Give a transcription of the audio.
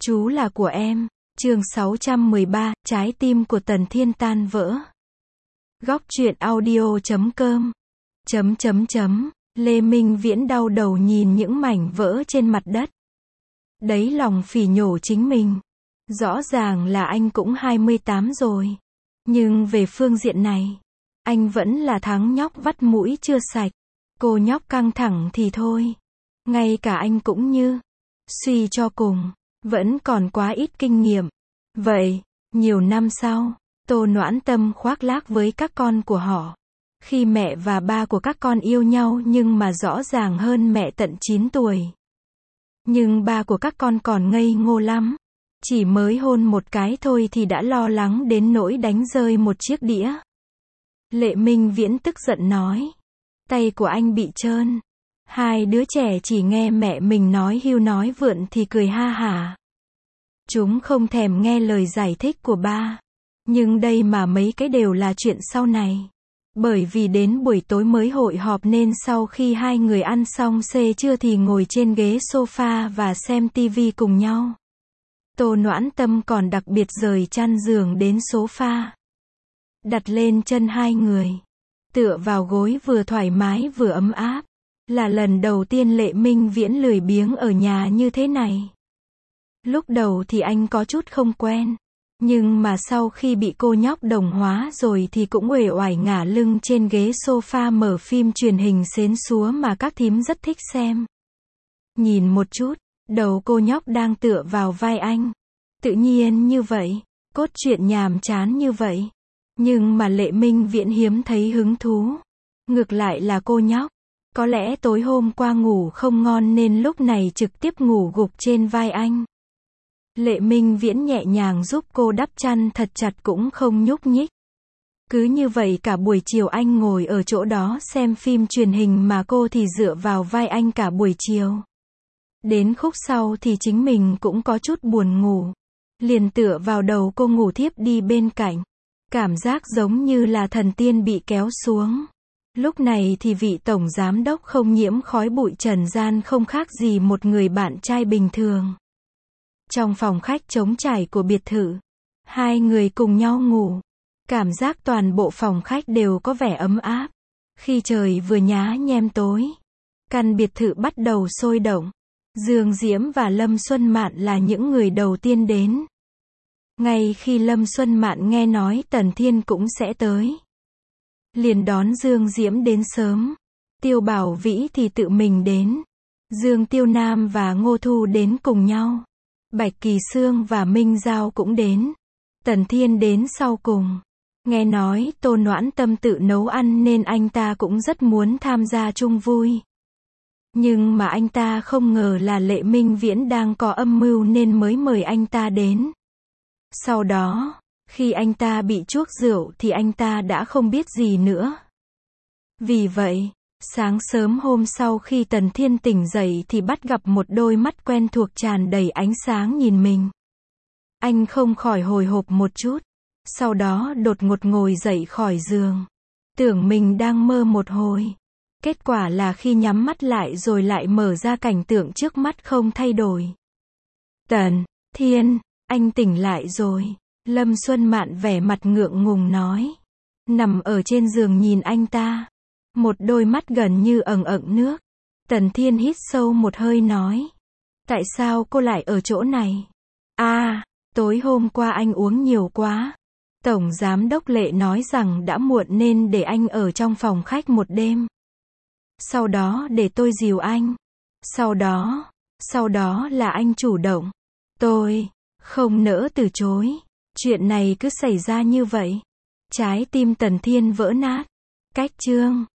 Chú là của em. Chương 613, trái tim của Tần Thiên tan vỡ. Góc truyện audio.com. Lê Minh Viễn đau đầu nhìn những mảnh vỡ trên mặt đất. Đấy lòng phỉ nhổ chính mình. Rõ ràng là anh cũng 28 rồi. Nhưng về phương diện này, anh vẫn là thằng nhóc vắt mũi chưa sạch. Cô nhóc căng thẳng thì thôi. Ngay cả anh cũng như, suy cho cùng, vẫn còn quá ít kinh nghiệm. Vậy, nhiều năm sau, Tô Noãn Tâm khoác lác với các con của họ. Khi mẹ và ba của các con yêu nhau nhưng mà rõ ràng hơn mẹ tận 9 tuổi. Nhưng ba của các con còn ngây ngô lắm. Chỉ mới hôn một cái thôi thì đã lo lắng đến nỗi đánh rơi một chiếc đĩa. Lệ Minh Viễn tức giận nói. Tay của anh bị trơn. Hai đứa trẻ chỉ nghe mẹ mình nói hưu nói vượn thì cười ha hả. Chúng không thèm nghe lời giải thích của ba. Nhưng đây mà mấy cái đều là chuyện sau này. Bởi vì đến buổi tối mới hội họp nên sau khi hai người ăn xong xế trưa thì ngồi trên ghế sofa và xem tivi cùng nhau. Tô Noãn Tâm còn đặc biệt rời chăn giường đến sofa. Đặt lên chân hai người. Tựa vào gối vừa thoải mái vừa ấm áp. Là lần đầu tiên Lệ Minh Viễn lười biếng ở nhà như thế này. Lúc đầu thì anh có chút không quen. Nhưng mà sau khi bị cô nhóc đồng hóa rồi thì cũng uể oải ngả lưng trên ghế sofa mở phim truyền hình xến xúa mà các thím rất thích xem. Nhìn một chút, đầu cô nhóc đang tựa vào vai anh. Tự nhiên như vậy, cốt truyện nhàm chán như vậy. Nhưng mà Lệ Minh Viễn hiếm thấy hứng thú. Ngược lại là cô nhóc. Có lẽ tối hôm qua ngủ không ngon nên lúc này trực tiếp ngủ gục trên vai anh. Lệ Minh Viễn nhẹ nhàng giúp cô đắp chăn thật chặt cũng không nhúc nhích. Cứ như vậy cả buổi chiều anh ngồi ở chỗ đó xem phim truyền hình mà cô thì dựa vào vai anh cả buổi chiều. Đến khúc sau thì chính mình cũng có chút buồn ngủ. Liền tựa vào đầu cô ngủ thiếp đi bên cạnh. Cảm giác giống như là thần tiên bị kéo xuống. Lúc này thì vị tổng giám đốc không nhiễm khói bụi trần gian không khác gì một người bạn trai bình thường. Trong phòng khách trống trải của biệt thự, hai người cùng nhau ngủ. Cảm giác toàn bộ phòng khách đều có vẻ ấm áp. Khi trời vừa nhá nhem tối, căn biệt thự bắt đầu sôi động. Dương Diễm và Lâm Xuân Mạn là những người đầu tiên đến. Ngay khi Lâm Xuân Mạn nghe nói Tần Thiên cũng sẽ tới, liền đón Dương Diễm đến sớm. Tiêu Bảo Vĩ thì tự mình đến. Dương Tiêu Nam và Ngô Thu đến cùng nhau. Bạch Kỳ Sương và Minh Giao cũng đến. Tần Thiên đến sau cùng. Nghe nói Tô Noãn Tâm tự nấu ăn nên anh ta cũng rất muốn tham gia chung vui. Nhưng mà anh ta không ngờ là Lệ Minh Viễn đang có âm mưu nên mới mời anh ta đến. Sau đó, khi anh ta bị chuốc rượu thì anh ta đã không biết gì nữa. Vì vậy, sáng sớm hôm sau khi Tần Thiên tỉnh dậy thì bắt gặp một đôi mắt quen thuộc tràn đầy ánh sáng nhìn mình. Anh không khỏi hồi hộp một chút. Sau đó đột ngột ngồi dậy khỏi giường. Tưởng mình đang mơ một hồi. Kết quả là khi nhắm mắt lại rồi lại mở ra cảnh tượng trước mắt không thay đổi. Tần Thiên, anh tỉnh lại rồi. Lâm Xuân Mạn vẻ mặt ngượng ngùng nói. Nằm ở trên giường nhìn anh ta. Một đôi mắt gần như ẩn ẩn nước. Tần Thiên hít sâu một hơi nói. Tại sao cô lại ở chỗ này? Tối hôm qua anh uống nhiều quá. Tổng giám đốc Lệ nói rằng đã muộn nên để anh ở trong phòng khách một đêm. Sau đó để tôi dìu anh. Sau đó là anh chủ động. Tôi không nỡ từ chối. Chuyện này cứ xảy ra như vậy. Trái tim Tần Thiên vỡ nát. Cách chương